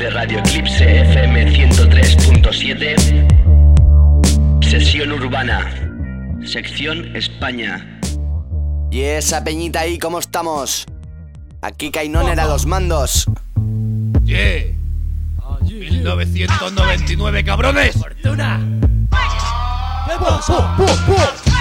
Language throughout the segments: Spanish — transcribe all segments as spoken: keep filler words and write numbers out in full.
de Radio Eclipse F M ciento tres punto siete. Sesión Urbana, sección España. Y esa peñita ahí, ¿cómo estamos? Aquí Kainon era los mandos. Yeah. mil novecientos noventa y nueve, cabrones. Fortuna. ¿Qué pasa? ¡Po, po, po!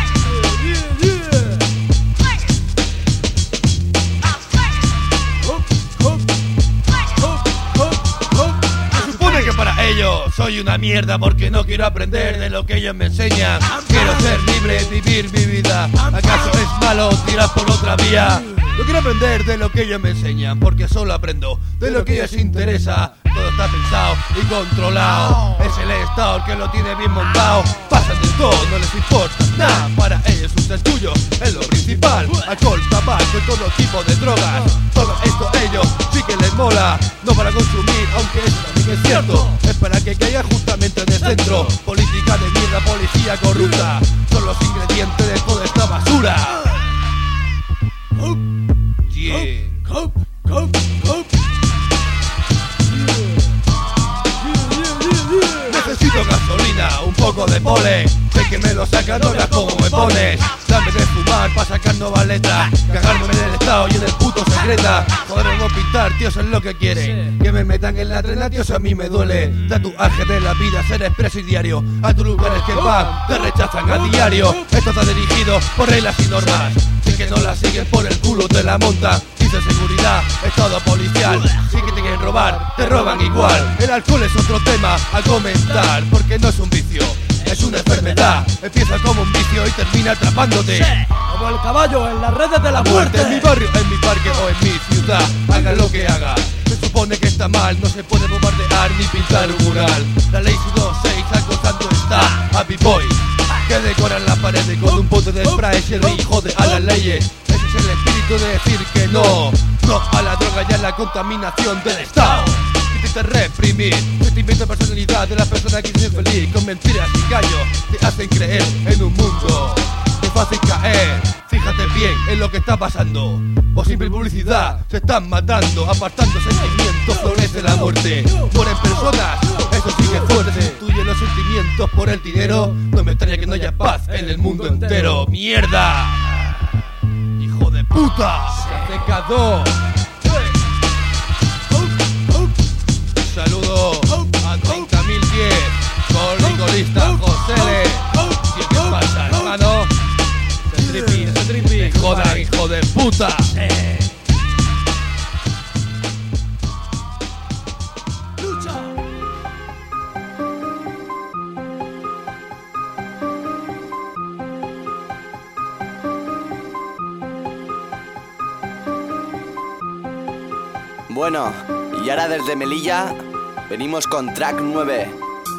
Que para ellos soy una mierda porque no quiero aprender de lo que ellos me enseñan. Quiero ser libre, vivir mi vida. ¿Acaso es malo tirar por otra vía? No quiero aprender de lo que ellos me enseñan porque solo aprendo de lo que ellos interesa. Todo está pensado y controlado. Es el Estado el que lo tiene bien montado. Pasan de todo, no les importa nada. Para ellos un tuyo es lo principal. Alcohol, tabaco y todo tipo de drogas. Todo esto ellos sí que les mola. No para consumir, aunque eso también es cierto. Es para que caiga justamente en el centro. Política de mierda, policía corrupta. Son los ingredientes de toda esta basura. Yeah. Cop, cop, cop. Necesito gasolina, un poco de pole. Sé que me lo sacan ahora como me pones. Dame de fumar pa' sacar nuevas letras. Cagarme en el estado y en el puto secreta. Podremos pintar, tío, eso es lo que quiere. Que me metan en la trena, tío, eso a mí me duele. Tatuaje de la vida, ser expreso y diario. A tus lugares que van, te rechazan a diario. Esto está dirigido por reglas y normas. Si que no la siguen por el culo te la montan. Dice seguridad, estado policial. Si que te quieren robar, te roban igual. El alcohol es otro tema a comentar, porque no es un vicio, es una enfermedad. Empieza como un vicio y termina atrapándote. Como el caballo en las redes de la muerte. En mi barrio, en mi parque o en mi ciudad. Haga lo que haga, se supone que está mal. No se puede bombardear ni pintar un mural. La ley ciento veintiséis acosando está Happy Boy, que decoran la pared con un pote de spray. Y jode a las leyes. Ese es el espíritu de decir que no. No a la droga y a la contaminación del Estado. Te reprimir, sentimiento de personalidad de la persona que es feliz. Con mentiras y engaños te hacen creer en un mundo. Es fácil caer, fíjate bien en lo que está pasando. Por simple publicidad se están matando. Apartando sentimientos, florece la muerte. Mueren personas, eso sí que es fuerte. Se destruyen los sentimientos por el dinero. No me extraña que no haya paz en el mundo entero. ¡Mierda! ¡Hijo de puta! ¡Pecador! Saludo a treinta mil diez, con Nicolista, José L. ¿Qué pasa, hermano? Se tripi, se tripi. Joda, hijo de puta. Eh. Lucha. Bueno, y ahora desde Melilla venimos con track nueve.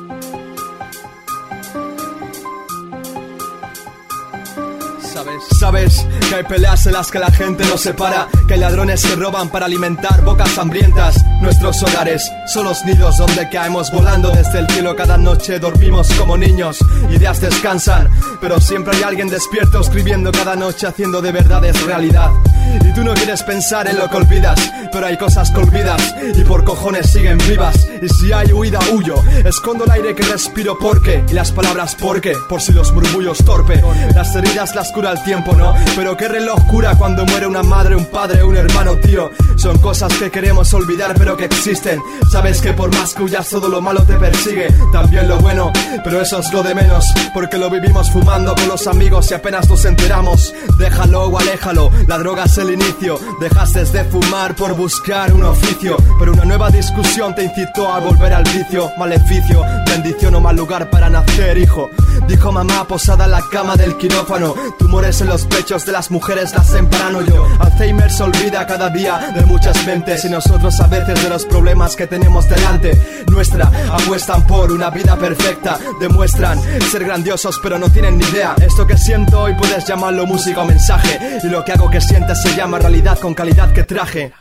¿Sabes? Sabes que hay peleas en las que la gente no se para, que hay ladrones que roban para alimentar bocas hambrientas. Nuestros hogares son los nidos donde caemos volando desde el cielo. Cada noche dormimos como niños, ideas descansan, pero siempre hay alguien despierto escribiendo cada noche, haciendo de verdades realidad. Y tú no quieres pensar en lo que olvidas, pero hay cosas que olvidas y por cojones siguen vivas. Y si hay huida, huyo, escondo el aire que respiro porque, y las palabras porque, por si los murmullos torpe. Las heridas las cura el tiempo, ¿no? Pero qué reloj cura cuando muere una madre, un padre, un hermano, tío. Son cosas que queremos olvidar pero que existen. Sabes que por más que huyas todo lo malo te persigue, también lo bueno, pero eso es lo de menos, porque lo vivimos fumando con los amigos y apenas nos enteramos. Déjalo o aléjalo, la droga es el inicio. Dejaste de fumar por buscar un oficio, pero una nueva discusión te incitó a volver al vicio. Maleficio, bendición o mal lugar para nacer, hijo. Dijo mamá posada en la cama del quirófano. Tumores en los pechos de las mujeres las emparano yo. Alzheimer se olvida cada día de muchas mentes, y nosotros a veces de los problemas que tenemos delante. Nuestra apuestan por una vida perfecta, demuestran ser grandiosos pero no tienen ni idea. Esto que siento hoy puedes llamarlo música o mensaje, y lo que hago que sientas se llama realidad con calidad que traje.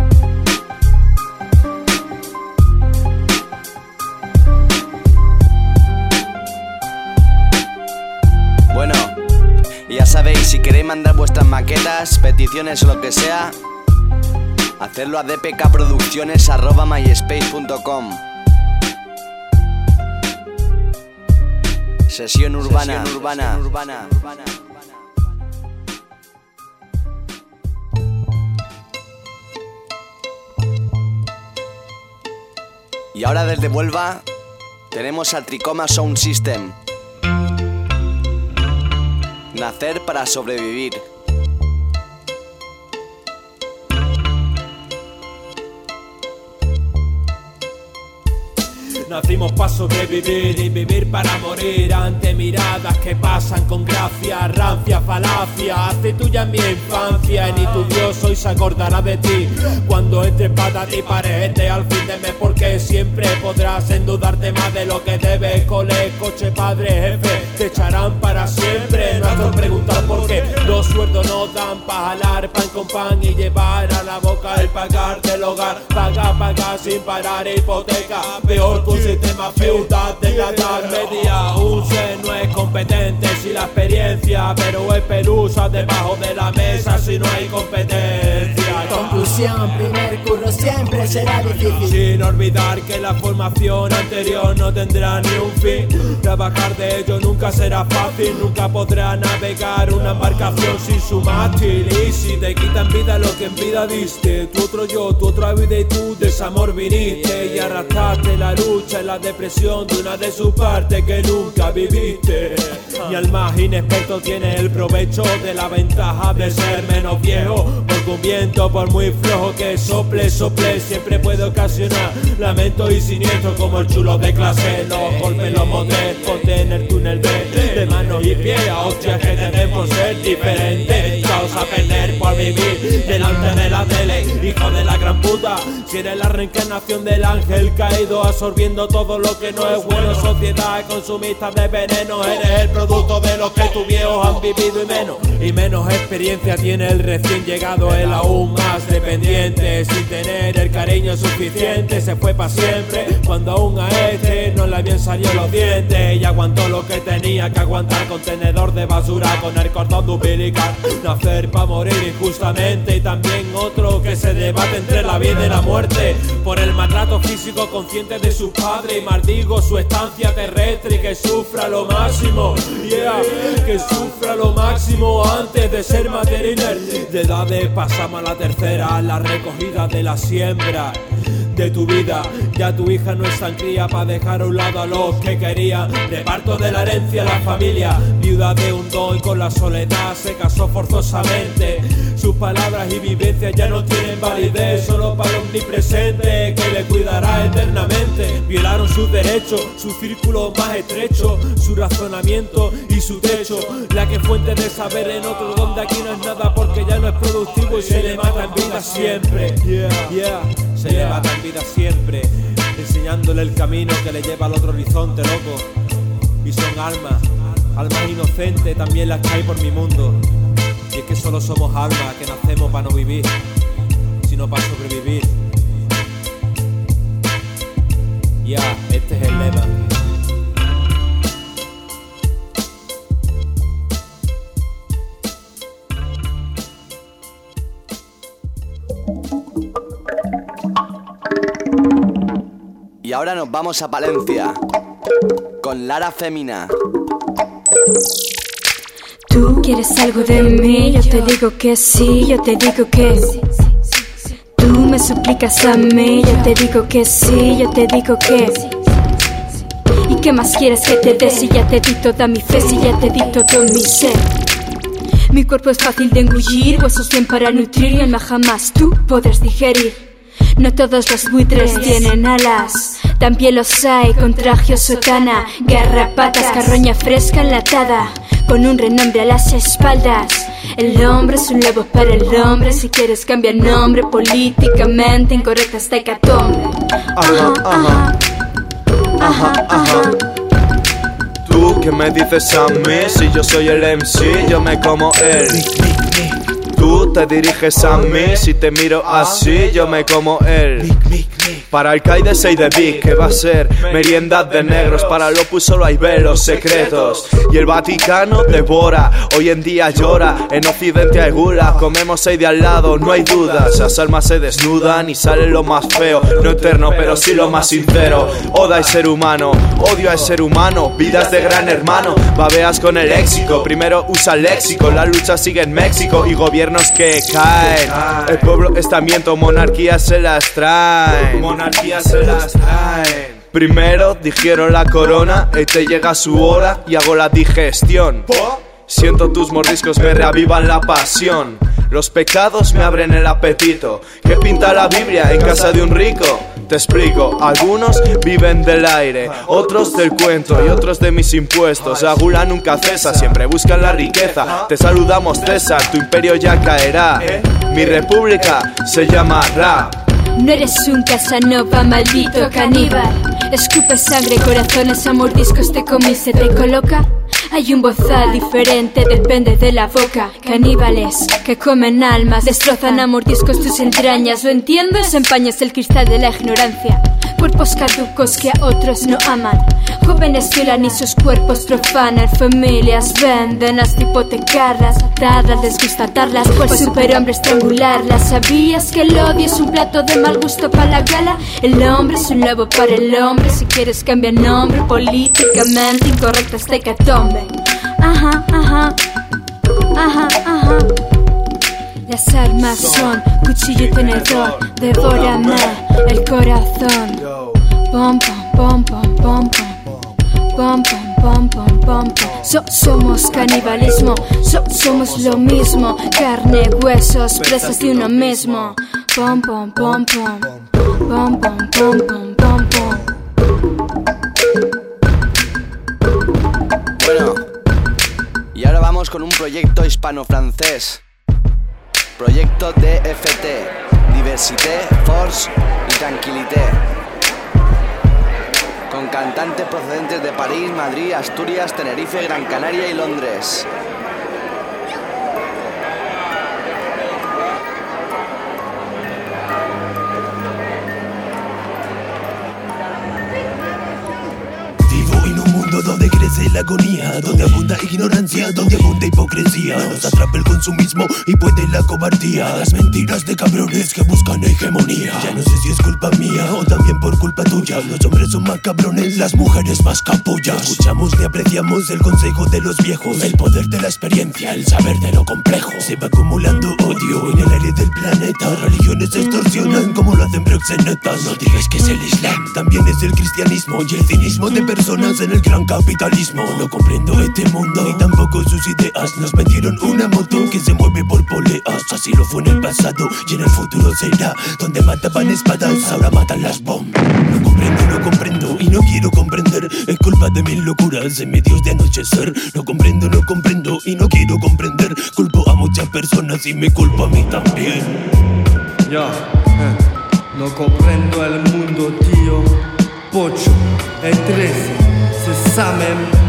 Bueno, ya sabéis, si queréis mandar vuestras maquetas, peticiones o lo que sea, Hacerlo a dpkproducciones arroba myspace punto com. Sesión urbana, Sesión urbana, Sesión urbana, urbana. Y ahora desde Huelva tenemos a Tricoma Sound System. Nacer para sobrevivir. Nacimos para sobrevivir y vivir para morir ante miradas que pasan con gracia, rancia, falacia. Hace tuya mi infancia y ni tu Dios hoy se acordará de ti. Cuando entre patas y paredes al fin de mes, porque siempre podrás endudarte más de lo que debes. Cole, coche, padre, jefe, te echarán para siempre. No has de preguntar por qué los sueldos no dan para jalar pan con pan y llevar a la boca el pagar del hogar. Paga, paga sin parar hipoteca, peor que un sistema feudal de la edad media. Un ser no es competente sin la experiencia, pero es pelusa debajo de la mesa si no hay competencia. Conclusión, primer curro siempre será difícil. Sin olvidar que la formación anterior no tendrá ni un fin. Trabajar de ello nunca será fácil, nunca podrá navegar una embarcación sin su mástil. Y si te quitan vida lo que en vida diste, tu otro yo, tu otra vida y tu desamor viniste y arrastraste la lucha en la depresión de una de sus partes que nunca viviste. Y al más inexperto tiene el provecho de la ventaja de ser menos viejo, porque un viento por muy flojo que sople, sople siempre puede ocasionar lamento y siniestro, como el chulo de clase. Los golpes, los motes, ponte en el túnel B de manos y pies a hostias que tenés por ser diferente. Echaos a perder por vivir delante de la tele, hijo de la gran puta. Si eres la reencarnación del ángel caído, absorbiendo todo lo que no es bueno. Sociedad consumista de veneno, eres el producto de lo que tus viejos han vivido y menos. Y menos experiencia tiene el recién llegado, el aún más dependiente. Sin tener el cariño suficiente, se fue para siempre cuando aún a este no le habían salido los dientes. Y aguantó lo que tenía que aguantar, contenedor de basura con el cordón umbilical. Nacer para morir injustamente, y también otro que se debate entre la vida y la muerte por el maltrato físico consciente de su padre. Y maldigo su estancia terrestre y que sufra lo máximo, yeah, que sufra lo máximo antes de ser material. De edades pasamos a la tercera, la recogida de la siembra de tu vida. Ya tu hija no es tan cría para dejar a un lado a los que quería. Reparto de la herencia a la familia, viuda de un don y con la soledad se casó forzosamente. Sus palabras y vivencias ya no tienen validez, solo para el omnipresente que le cuidará eternamente. Violaron sus derechos, su círculo más estrecho, su razonamiento y su techo. La que fuente de saber en otro donde aquí no es nada, porque ya no es productivo y se le mata en vida siempre. Yeah, yeah, se le mata en vida siempre, enseñándole el camino que le lleva al otro horizonte, loco. Y son almas, almas inocentes también las que hay por mi mundo. Y es que solo somos almas que nacemos para no vivir, sino para sobrevivir. Ya, yeah, este es el lema. Y ahora nos vamos a Palencia con Lara Femina. Tú quieres algo de mí, yo te digo que sí, yo te digo que sí. Tú me suplicas a mí, yo te digo que sí, yo te digo que sí. ¿Y qué más quieres que te dé si ya te di toda mi fe, si ya te di todo mi ser? Mi cuerpo es fácil de engullir, huesos bien para nutrir y alma jamás tú podrás digerir. No todos los buitres tienen alas, también los hay con traje o sotana, garrapatas, carroña fresca enlatada, con un renombre a las espaldas. El hombre es un lobo para el hombre, si quieres cambia el nombre, políticamente incorrecta esta hecatombe. Ajá, ajá, ajá, ajá. Tú, ¿qué me dices a mí? Si yo soy el M C, yo me como él. Tú tú te diriges a mí. Si te miro así, yo me como él. Para el Caide seis de Big, que va a ser merienda de negros. Para el Opus solo hay velos secretos. Y el Vaticano devora, hoy en día llora. En Occidente hay gula, comemos seis de al lado, no hay dudas. Las almas se desnudan y sale lo más feo. No eterno, pero sí lo más sincero. Oda al ser humano, odio al ser humano. Vidas de gran hermano, babeas con el léxico. Primero usa el léxico, la lucha sigue en México. Y gobiernos que caen. El pueblo estamiento, monarquías se las traen. Monarquías se las traen. Primero dijeron la corona y te llega su hora y hago la digestión. Siento tus mordiscos, me reavivan la pasión. Los pecados me abren el apetito. ¿Qué pinta la Biblia en casa de un rico? Te explico, algunos viven del aire, otros del cuento y otros de mis impuestos. La gula nunca cesa, siempre buscan la riqueza. Te saludamos César, tu imperio ya caerá. Mi república se llama rap. No eres un Casanova, maldito caníbal. Escupe sangre, corazones a mordiscos te comí, se te coloca. Hay un bozal diferente, depende de la boca. Caníbales que comen almas, destrozan a mordiscos tus entrañas. ¿Lo entiendes? Empañas el cristal de la ignorancia. Cuerpos caducos que a otros no aman. Jóvenes violan y sus cuerpos profanan. Familias venden hasta hipotecarlas. Atarlas, les gusta atarlas. Por superhombre estrangularlas. ¿Sabías que el odio es un plato de mal gusto para la gala? El hombre es un lobo para el hombre. Si quieres cambia nombre. Políticamente incorrecta esta hecatombe. Ajá, ajá. Ajá, ajá. Las armas son cuchillo y tenedor. Devórame el corazón. Pom, pom, pom, pom, pom, pom, pom, pom, pom, pom, pom. So, somos canibalismo, so, somos lo mismo. Carne, huesos, presas de uno mismo. Pom, pom, pom, pom, pom, pom, pom, pom, pom, pom. Bueno, y ahora vamos con un proyecto hispano-francés. Proyecto D F T, Diversité, Force y Tranquilité. Con cantantes procedentes de París, Madrid, Asturias, Tenerife, Gran Canaria y Londres. Donde crece la agonía, donde abunda ignorancia, donde abunda hipocresía. Nos atrapa el consumismo y puede la cobardía. Las mentiras de cabrones que buscan hegemonía. Ya no sé si es culpa mía o también por culpa tuya. Los hombres son más cabrones, las mujeres más capullas. Escuchamos y apreciamos el consejo de los viejos. El poder de la experiencia, el saber de lo complejo. Se va acumulando odio en el aire del planeta. Religiones extorsionan como lo hacen proxenetas. No digas que es el Islam, también es el cristianismo y el cinismo de personas en el gran capitalismo. No comprendo este mundo ni tampoco sus ideas. Nos vendieron una moto que se mueve por poleas. Así lo fue en el pasado y en el futuro será. Donde mataban espadas, ahora matan las bombas. No comprendo, no comprendo y no quiero comprender. Es culpa de mis locuras en medios de anochecer. No comprendo, no comprendo y no quiero comprender. Culpo a muchas personas y me culpo a mí también. Ya, eh, no comprendo el mundo, tío. Pocho, el trece, c'est ça même.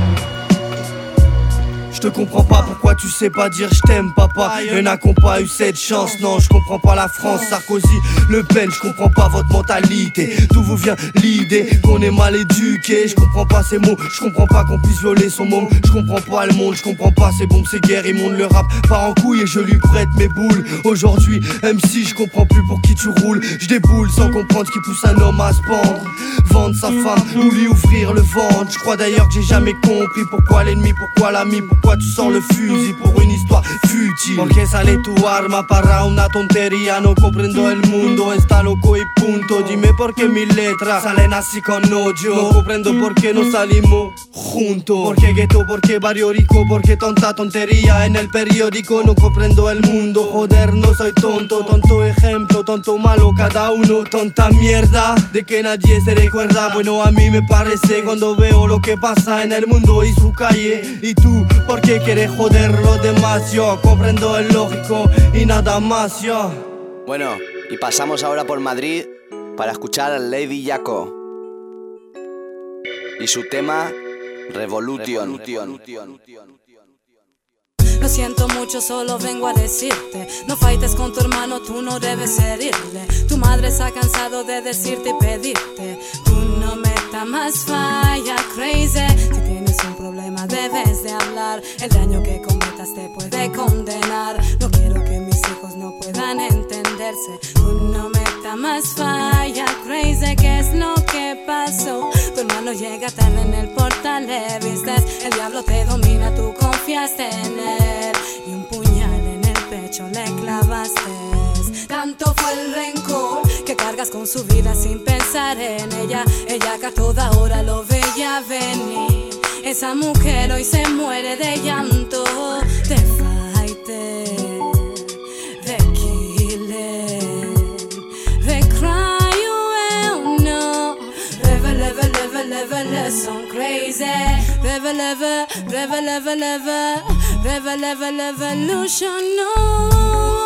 Je te comprends pas pourquoi tu sais pas dire je t'aime papa. Y'en a qui ont pas eu cette chance. Non je comprends pas la France, Sarkozy, Le Pen. Je comprends pas votre mentalité. D'où vous vient l'idée qu'on est mal éduqué. Je comprends pas ces mots, je comprends pas qu'on puisse violer son môme. Je comprends pas le monde, je comprends pas ces bombes, ces guerres. Immonde le rap part en couille et je lui prête mes boules. Aujourd'hui M C je comprends plus pour qui tu roules. Je déboule sans comprendre ce qui pousse un homme à se pendre. Vendre sa femme ou lui ouvrir le ventre. Je crois d'ailleurs que j'ai jamais compris pourquoi l'ennemi, pourquoi l'ami, pourquoi tu sors le fusil pour une histoire futile. Porque sale tu arma para una tontería. No comprendo el mundo, está loco y punto. Dime por qué mis letras salen así con odio. No comprendo por qué no salimos juntos. Porque gueto, porque barrio rico, porque tonta tontería en el periódico. No comprendo el mundo, joder, no soy tonto. Tonto ejemplo, tonto malo cada uno. Tonta mierda de que nadie se recuerda. Bueno, a mí me parece cuando veo lo que pasa en el mundo y su calle. Y tú, ¿por qué quieres joder lo demás? Yo comprendo el lógico y nada más, yo. Bueno, y pasamos ahora por Madrid para escuchar a Lady Jaco y su tema Revolution. Revolution. Lo siento mucho, solo vengo a decirte: no fightes con tu hermano, tú no debes herirle. Tu madre se ha cansado de decirte y pedirte: tú no metas más falla, crazy. Si tienes un problema debes de hablar. El daño que cometas te puede condenar. No quiero que mis hijos no puedan entenderse. Tú no metas más falla, crazy. ¿Qué es lo que pasó? Tu hermano llega tarde en el portal, le vistes. El diablo te domina, tú confiaste en él y un puñal en el pecho le clavaste. Tanto fue el rencor que cargas con su vida sin pensar en ella. Ella que a toda hora lo veía venir. Esa mujer hoy se muere de llanto. De fighter, de killing, de cry you will know. Level, level, level, level, lesson crazy. Level, level, level, level, level, level, level, evolution, no,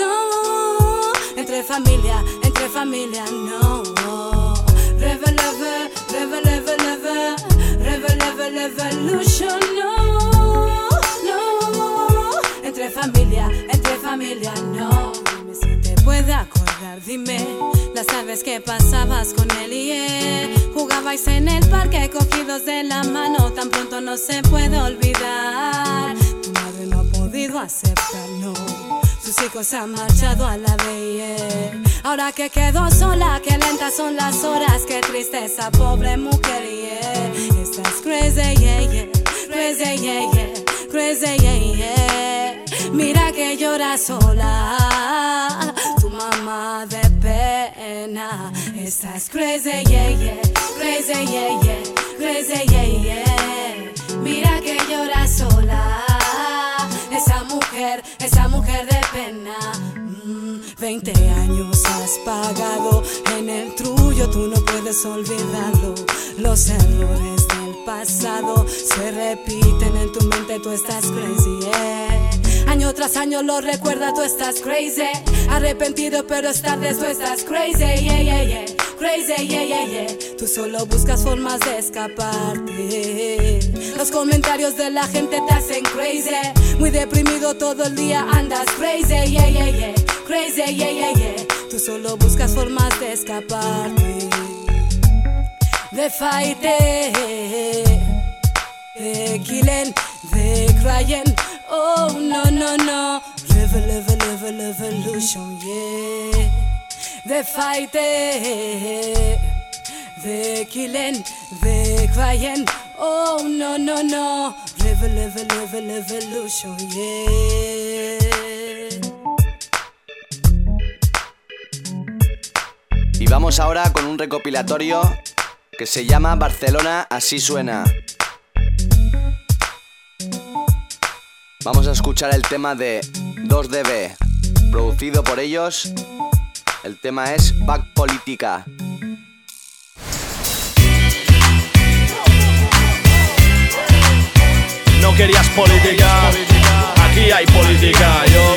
no. Entre familia, entre familia, no. Level, level, level, level, level, level, level, evolution, no, no. Entre familia, entre familia, no. Dime si te puede acordar, dime las veces que pasabas con él y él. Jugabais en el parque cogidos de la mano, tan pronto no se puede olvidar. Tu madre no ha podido aceptar, no. Sus hijos se han marchado a la vez. Ahora que quedó sola, qué lentas son las horas. Qué tristeza, pobre mujer, yeah. Estás crazy, yeah, yeah. Crazy, yeah, yeah. Crazy, yeah, yeah. Mira que llora sola tu mamá de pena. Estás crazy, yeah, yeah. Crazy, yeah, yeah. Crazy, yeah, yeah. Mira que llora sola esa mujer, esa mujer de pena. mm, Veinte años has pagado en el trullo, tú no puedes olvidarlo. Los errores del pasado se repiten en tu mente, tú estás crazy, yeah. Año tras año lo recuerda, tú estás crazy. Arrepentido pero es tarde, tú estás crazy, yeah, yeah, yeah. Crazy, yeah, yeah, yeah. Tú solo buscas formas de escaparte. Los comentarios de la gente te hacen crazy. Muy deprimido todo el día andas crazy, yeah, yeah, yeah. Crazy, yeah, yeah, yeah. Tú solo buscas formas de escaparte. De fighting, de killing, de crying. Oh, no, no, no. Level, level, level, evolution, yeah. De fighting, de killing, de crying. Oh, no, no, no. Level, level, level, evolution, yeah. Y vamos ahora con un recopilatorio que se llama Barcelona Así Suena. Vamos a escuchar el tema de dos D B, producido por ellos. El tema es Back Política. No querías política, aquí hay política, yo.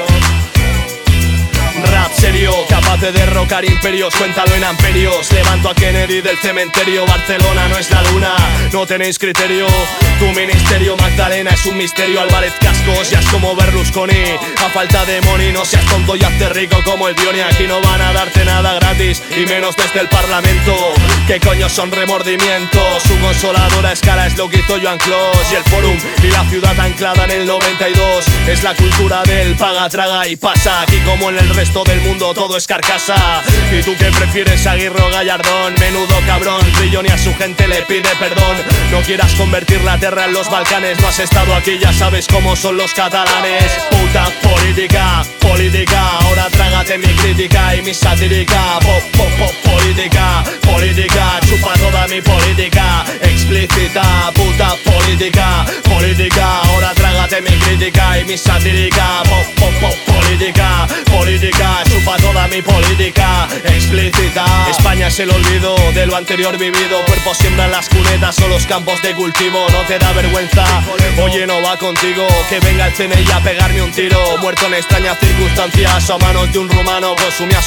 Rap serio, capaz de derrocar imperios, cuéntalo en amperios. Levanto a Kennedy del cementerio, Barcelona no es la luna, no tenéis criterio. Tu ministerio Magdalena es un misterio, Álvarez Cascos ya es como Berlusconi. A falta de money no seas tonto y hazte rico como el Dioni. Aquí no van a darte nada gratis, y menos desde el parlamento. ¿Qué coño son remordimientos? Su consoladora escala es lo que hizo Joan Clos. Y el Forum y la ciudad anclada en el noventa y dos es la cultura del paga, traga y pasa. Aquí como en el resto del mundo todo es carcasa. ¿Y tú qué prefieres, Aguirre o Gallardón? Menudo cabrón, Trillón y a su gente le pide perdón. No quieras convertir la tierra en los Balcanes, no has estado aquí, ya sabes cómo son los catalanes. Puta política, política, ahora trágate mi crítica y mi satírica. Pop, pop, pop, política, política, chupa toda mi política explícita. Puta política, política, ahora trágate mi crítica y mi satírica. Pop, pop, pop, política, política, chupa toda mi política explícita. España es el olvido de lo anterior vivido. Cuerpos siembran las cunetas o los campos de cultivo. No te da vergüenza, oye, no va contigo que venga el C N I a pegarme un tiro. Muerto en extrañas circunstancias o a manos de un rumano, consumía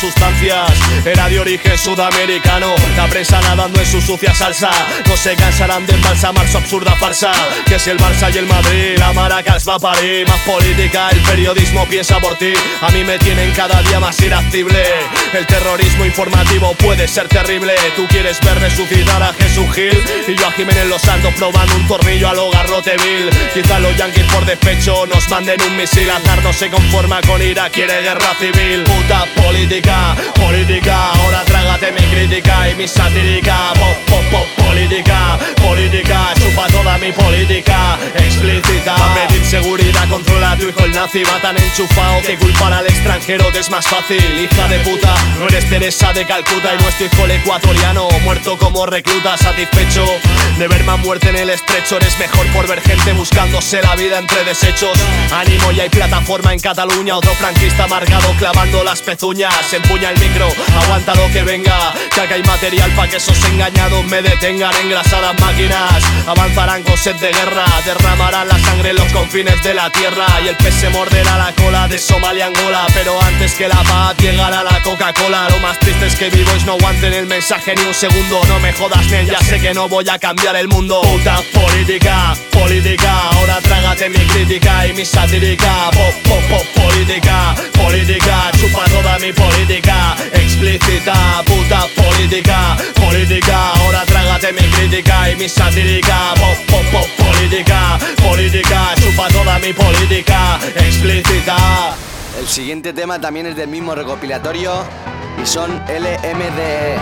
sustancias. Era de origen sudamericano, la prensa nadando en su sucia salsa. No se cansarán de embalsamar su absurda farsa, que si el Barça y el Madrid, la Maracas va a parir. Más política, el periodismo piensa por ti. A mí me tienen cada día más irascible. El terrorismo informativo puede ser terrible. Tú quieres ver resucitar a Jesús Gil y yo a Jiménez Los Santos probando un tornillo a lo Garroteville. Quizá los yanquis por despecho nos manden un misil. Aznar no se conforma con ira, quiere guerra civil. Puta política, política, ahora trágate mi crítica y mi satírica. Pop, pop, pop, política, política, chupa toda mi política explícita. A pedir seguridad, controla a tu hijo el nazi. Va tan enchufado que culpar al extranjero te es más fácil. Hija de puta, no eres Teresa de Calcuta y nuestro hijo el ecuatoriano muerto como recluta. Satisfecho de ver más muerte en el estrecho, eres mejor por ver gente buscándose la vida entre desechos. Ánimo, y hay plataforma en Cataluña, otro franquista amargado clavando las pezuñas. Empuña el micro, aguanta lo que venga, que acá hay material pa' que esos engañados me detengan. Engrasadas máquinas avanzarán con sed de guerra, derramarán la sangre en los confines de la tierra y el pez se morderá la cola de Somalia, Angola. Pero antes que la paz llegará la Coca-Cola. Lo más triste es que vivos no aguanten el mensaje ni un segundo. No me jodas, nen, ya sé que no voy a cambiar el mundo. Puta política, política, ahora trágate mi crítica y mi satírica. Pop, pop, pop, política, política, chupa toda mi política explícita. Puta política, política, ahora trágate mi crítica y mi satírica. Pop, pop, pop, política, política, chupa toda mi política explícita. El siguiente tema también es del mismo recopilatorio y son L M D E.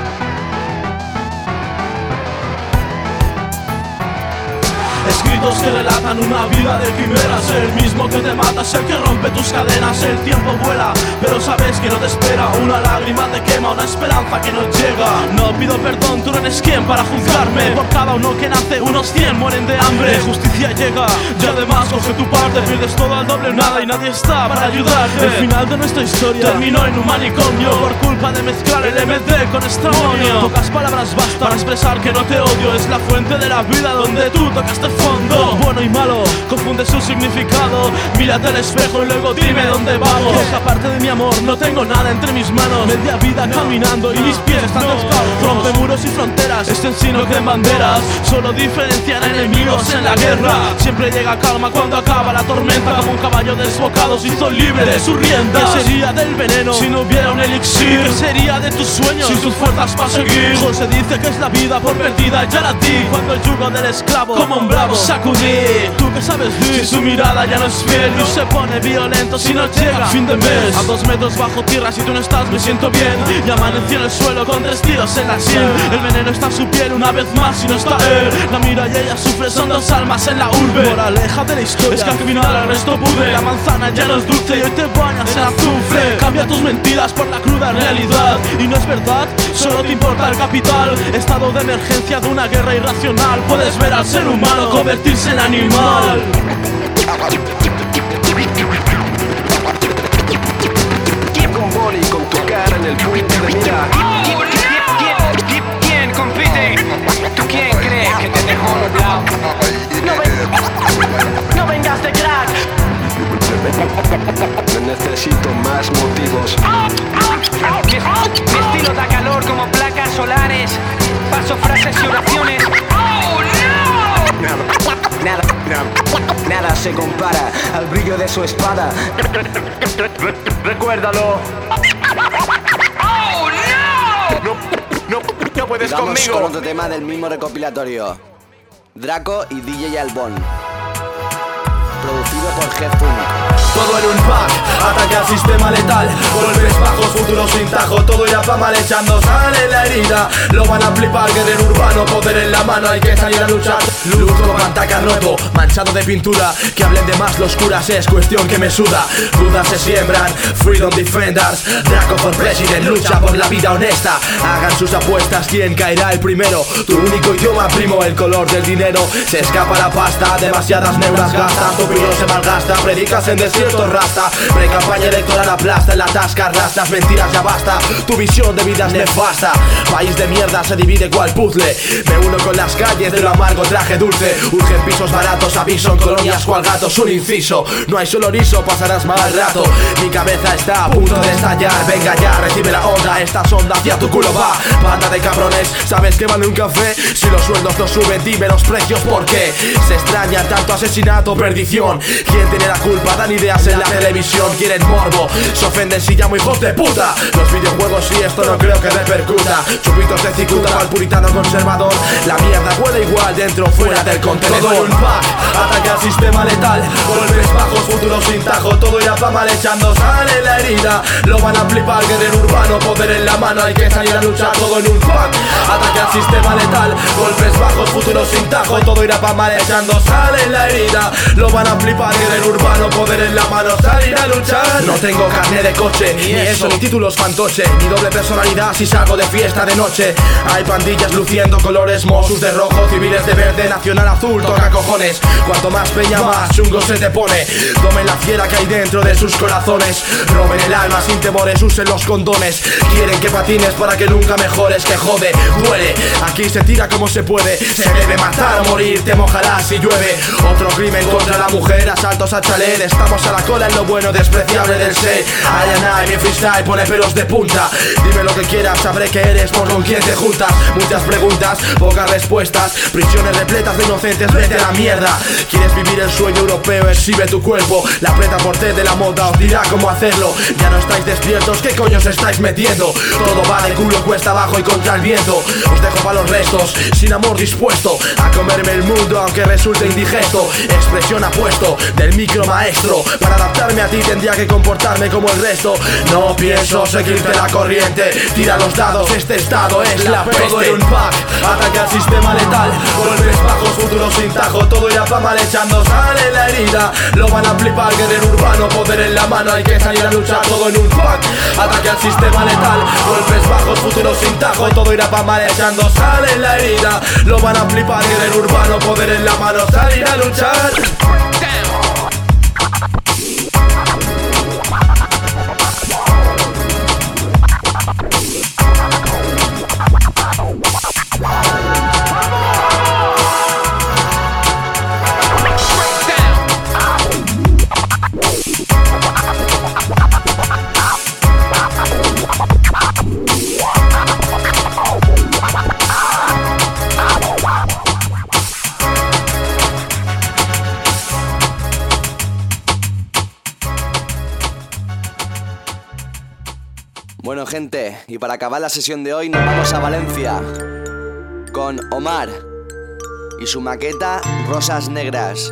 Escritos que relatan una vida de quimeras. El mismo que te mata es el que rompe tus cadenas. El tiempo vuela, pero sabes que no te espera. Una lágrima te quema, una esperanza que no llega. No pido perdón, tú no eres quien para juzgarme. Por cada uno que nace, unos cien mueren de hambre. Justicia llega, y además coge tu parte. Pierdes todo al doble nada y nadie está para ayudarte. El final de nuestra historia terminó en un manicomio por culpa de mezclar el M D con estramonio. Pocas palabras bastan para expresar que no te odio. Es la fuente de la vida donde tú tocaste fondo. Bueno y malo, confunde su significado. Mírate al espejo y luego dime dónde vamos. Que aparte de mi amor no tengo nada entre mis manos. Media vida caminando y mis pies están descalzos. Rompe muros y fronteras, este en sí no creen banderas. Solo diferencian enemigos en la guerra. Siempre llega calma cuando acaba la tormenta. Como un caballo desbocado se hizo libre de su rienda. ¿Qué sería del veneno si no hubiera un elixir? ¿Qué sería de tus sueños sin tus fuerzas para seguir? José dice que es la vida por perdida, ya la di. Cuando el yugo del esclavo como un bravo sacudí. Tú que sabes si su mirada ya no es fiel. No se pone violento si no llega fin de mes. A dos metros bajo tierra si tú no estás me siento bien. Y amanecí en el suelo con tres tiros en la sien. El veneno está en su piel una vez más si no está él. La mira y ella sufre, son dos almas en la urbe. Moraleja de la historia es que al final el resto pude. La manzana ya no es dulce y hoy te bañas en azufre. Cambia tus mentiras por la cruda realidad. Y no es verdad, solo te importa el capital. Estado de emergencia de una guerra irracional. Puedes ver al ser humano convertirse en animal. Con boli, con tu cara en el punto de mira. ¿Quién compite? ¿Tú quién crees que te dejó nublado? No, ven, no vengas de crack. Necesito más motivos. Mi, mi estilo da calor como placas solares. Paso frases y oraciones. ¡Oh, no! Nada, nada, nada se compara al brillo de su espada. Recuérdalo. ¡Oh, no! No, no, no puedes Vamos conmigo. con otro tema del mismo recopilatorio. Draco y D J Albon. Producido por G-Funk. Todo en un pack, ataque al sistema letal. Golpes bajos, futuro sin tajo. Todo irá pa' mal echando sal en la herida. Lo van a flipar, guerrero urbano. Poder en la mano, hay que salir a luchar. Luto, pantaca roto, manchado de pintura. Que hablen de más los curas, es cuestión que me suda. Dudas se siembran, Freedom Defenders. Draco for President, lucha por la vida honesta. Hagan sus apuestas, ¿quién caerá el primero? Tu único idioma, primo, el color del dinero. Se escapa la pasta, demasiadas neuras gasta. Tu pilo se malgasta, predicas en desierto rasta. Pre-campaña campaña electoral aplasta, en la tasca arrastras mentiras, ya basta. Tu visión de vida es nefasta. País de mierda se divide cual puzzle. Me uno con las calles de lo amargo traje dulce. Urgen pisos baratos, aviso en colonias cual gatos. Un inciso, no hay solo riso, pasarás mal rato. Mi cabeza está a punto de estallar. Venga ya, recibe la onda, esta sonda hacia tu culo va. Banda de cabrones, ¿sabes qué vale un café? Si los sueldos no suben, dime los precios, ¿por qué? Se extraña tanto asesinato, perdición. ¿Quién tiene la culpa? Dan ideas en la televisión. Quieren morbo, se ofenden si llamo hijos de puta. Los videojuegos y esto no creo que repercuta. Chupitos de cicuta al puritano conservador. La mierda huele igual dentro o fuera del contenedor. Todo en un pack, ataque al sistema letal. Golpes bajos, futuro sin tajo. Todo irá pa' mal echando sal en la herida. Lo van a flipar, guerrero urbano, poder en la mano. Hay que salir a luchar, todo en un pack. Ataque al sistema letal. Golpes bajos, futuro sin tajo. Todo irá pa' mal echando sal en la herida. Lo van a flipar, guerrero urbano, poder en la mano. Salir a luchar. No tengo carnet de coche, ni eso, ni títulos fantoche, ni doble personalidad si salgo de fiesta de noche. Hay pandillas luciendo colores, Mossos de rojo, civiles de verde, nacional azul, toca cojones. Cuanto más peña, más chungo se te pone. Tomen la fiera que hay dentro de sus corazones. Roben el alma sin temores, usen los condones. Quieren que patines para que nunca mejores. Que jode, duele, aquí se tira como se puede. Se debe matar o morir, te mojarás si llueve. Otro crimen contra la mujer, asaltos a chalet. Estamos a la cola en lo bueno, despreciable del ser. Ay, ay, mi freestyle pone pelos de punta. Dime lo que quieras, sabré que eres por con quién te juntas. Muchas preguntas, pocas respuestas. Prisiones repletas de inocentes, vete a la mierda. ¿Quieres vivir el sueño europeo? Exhibe tu cuerpo. La preta porté de la moda os dirá cómo hacerlo. Ya no estáis despiertos, ¿qué coño os estáis metiendo? Todo va de culo, cuesta abajo y contra el viento. Os dejo pa' los restos, sin amor dispuesto a comerme el mundo aunque resulte indigesto. Expresión apuesto del micro maestro. Para adaptarme a ti tendría que comportarme como el resto. No pienso seguirte la corriente. Tira los dados, este estado es la peste. Todo en un pack, ataque al sistema letal. Golpes bajos, futuro sin tajo. Todo irá pa' mal echando sal en la herida. Lo van a flipar, guerrero urbano, poder en la mano. Hay que salir a luchar, todo en un pack. Ataque al sistema letal. Golpes bajos, futuro sin tajo. Todo irá pa' mal echando sal en la herida. Lo van a flipar, guerrero urbano, poder en la mano. Salir a luchar. Bueno, gente, y para acabar la sesión de hoy nos vamos a Valencia con Omar y su maqueta Rosas Negras.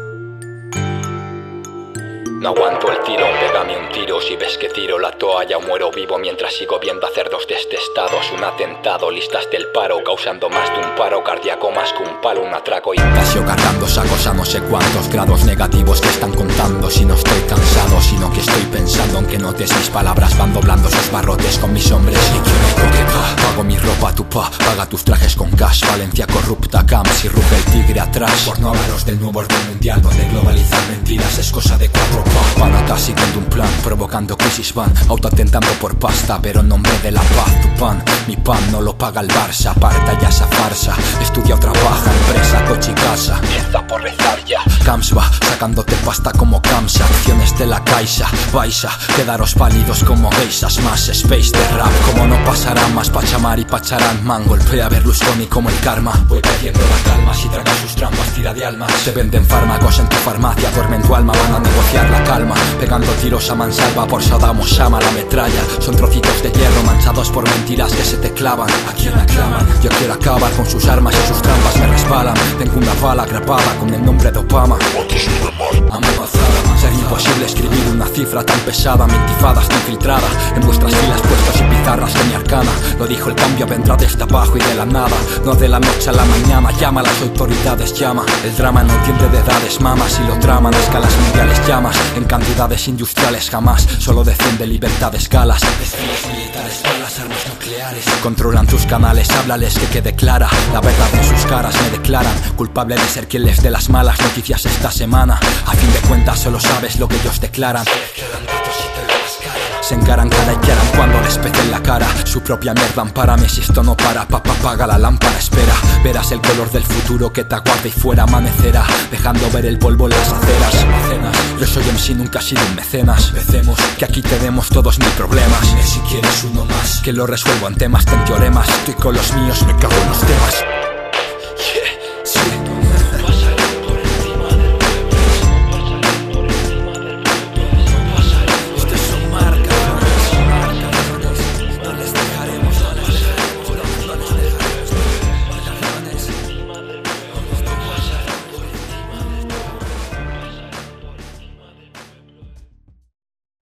No aguanto el tirón, pégame un tiro. Si ves que tiro la toalla o muero vivo mientras sigo viendo a cerdos destestados. Un atentado, listas del paro, causando más de un paro cardíaco, más que un palo, un atraco. Ignacio cargando sacos a no sé cuántos grados negativos que están contando. Si no estoy cansado, sino que estoy pensando. Aunque notes mis palabras, van doblando sus barrotes con mis hombres. Y quiero que pa, pago mi ropa, tu pa, paga tus trajes con cash. Valencia corrupta, Camps y ruge el tigre atrás. Por no hablaros del nuevo orden mundial, donde globalizar mentiras es cosa de cuatro. Panata siguiendo un plan, provocando crisis van autoatentando por pasta, pero en nombre de la paz. Tu pan, mi pan no lo paga el Barça. Aparta ya esa farsa, estudia o trabaja, empresa, coche y casa. Empieza por rezar ya. Camps va sacándote pasta como Camsa. Acciones de la Caixa, vais a quedaros pálidos como geisas. Más space de rap, como no pasará más. Pachamar y Pacharán, man, golpea a Berlusconi como el karma. Voy perdiendo la calma, si traga sus trampas, tira de almas. Se venden fármacos en tu farmacia, duerme en tu alma, van a negociar la calma. Pegando tiros a mansalva por Saddam Osama, la metralla. Son trocitos de hierro manchados por mentiras que se te clavan. ¿A quién aclaman? Yo quiero acabar con sus armas y sus trampas me resbalan. Tengo una bala grapada con el nombre de Obama. Amenazada, sería imposible escribir una cifra tan pesada. Mi intifada está infiltrada en vuestras filas, puestos y pizarras de mi arcana. Lo dijo el cambio, vendrá desde abajo y de la nada. No de la noche a la mañana, llama a las autoridades, llama. El drama no entiende de edades, mamas. Y lo traman a escalas mundiales, llamas. En cantidades industriales jamás, solo defiende libertad de escalas. Desfiles militares, balas, armas nucleares. Controlan tus canales, háblales que quede clara. La verdad en sus caras me declaran culpable de ser quien les dé las malas noticias esta semana. A fin de cuentas solo sabes lo que ellos declaran. Quedan datos y te Se encaran cara y quieran cuando les pete en la cara. Su propia mierda ampárame si esto no para. Papá, apaga la lámpara, espera. Verás el color del futuro que te aguarda y fuera amanecerá, dejando ver el polvo en las aceras. Yo soy M C, nunca he sido un mecenas. Empecemos, que aquí tenemos todos mil problemas. Dime si quieres uno más, que lo resuelvo en temas, en teoremas. Estoy con los míos, me cago en los temas.